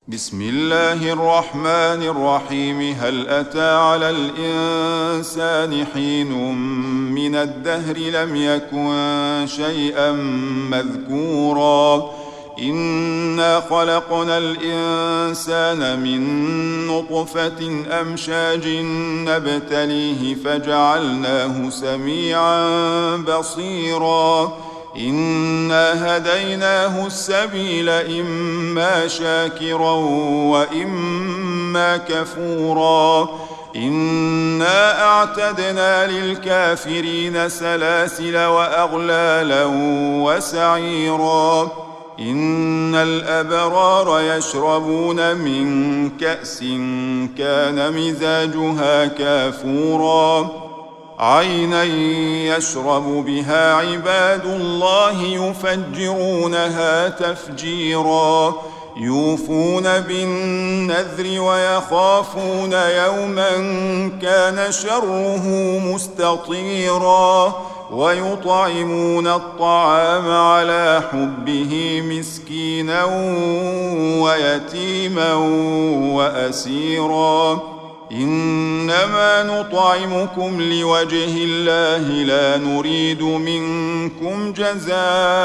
بسم الله الرحمن الرحيم. هل أتى على الإنسان حين من الدهر لم يكن شيئا مذكورا إنا خلقنا الإنسان من نطفة أمشاج نبتليه فجعلناه سميعا بصيرا إنا هديناه السبيل إما شاكرا وإما كفورا إنا أعتدنا للكافرين سلاسل وأغلالا وسعيرا إن الأبرار يشربون من كأس كان مزاجها كافورا عينا يشرب بها عباد الله يفجرونها تفجيرا يوفون بالنذر ويخافون يوما كان شره مستطيرا ويطعمون الطعام على حبه مسكينا ويتيما وأسيرا إنما نطعمكم لوجه الله لا نريد منكم جزاء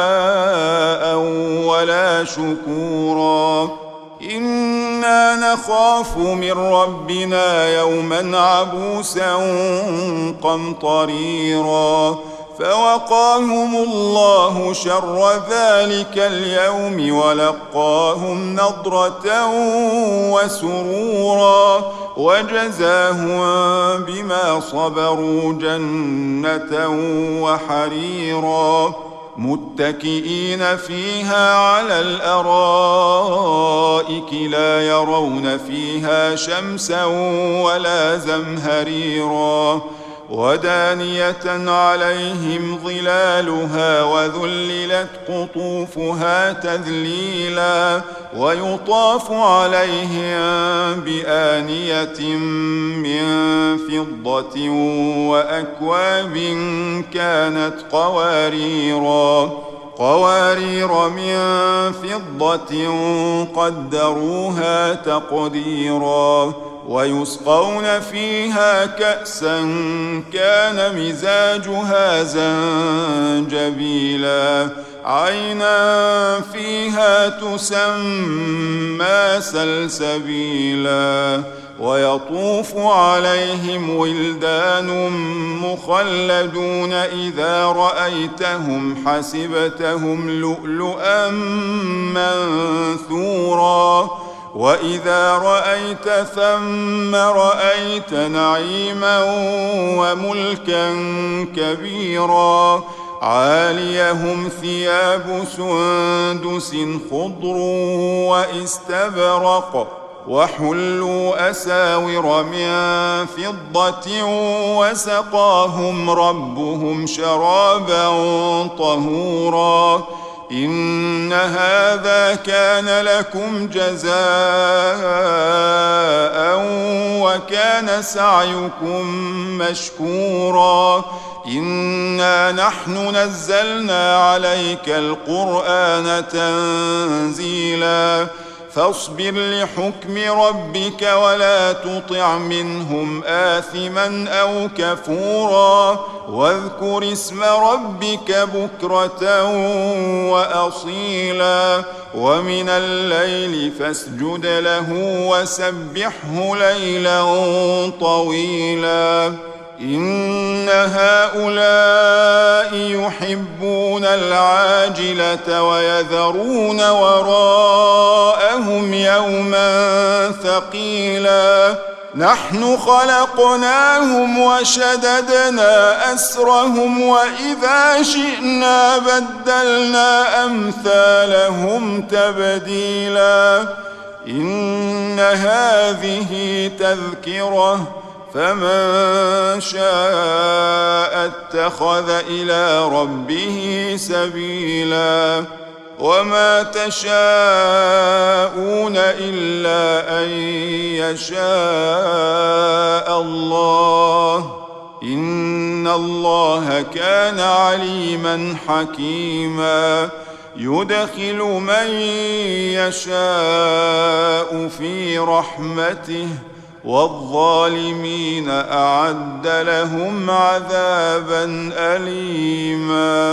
ولا شكورا إنا نخاف من ربنا يوما عبوسا قمطريرا فوقاهم الله شر ذلك اليوم ولقاهم نضرة وسرورا وجزاهم بما صبروا جنة وحريرا متكئين فيها على الأرائك لا يرون فيها شمسا ولا زمهريرا ودانية عليهم ظلالها وذللت قطوفها تذليلا ويطاف عليهم بآنية من فضة وأكواب كانت قوارير من فضة قدروها تقديرا ويسقون فيها كأسا كان مزاجها زنجبيلا عينا فيها تسمى سلسبيلا ويطوف عليهم ولدان مخلدون إذا رأيتهم حسبتهم لؤلؤا منثورا وإذا رأيت ثم رأيت نعيما وملكا كبيرا عاليهم ثياب سندس خضر واستبرق وحلوا أساور من فضة وسقاهم ربهم شرابا طهورا إن هذا كان لكم جزاء وكان سعيكم مشكورا إنا نحن نزلنا عليك القرآن تنزيلا فاصبر لحكم ربك ولا تطع منهم آثما أو كفورا واذكر اسم ربك بكرة وأصيلا ومن الليل فاسجد له وسبحه ليلا طويلا إن هؤلاء يحبون العاجلة ويذرون وراءهم يوما ثقيلا نحن خلقناهم وشددنا أسرهم وإذا شئنا بدلنا أمثالهم تبديلا إن هذه تذكرة فمن شاء اتخذ إلى ربه سبيلا وما تشاءون إلا أن يشاء الله إن الله كان عليما حكيما يدخل من يشاء في رحمته والظالمين أعد لهم عذابا أليما.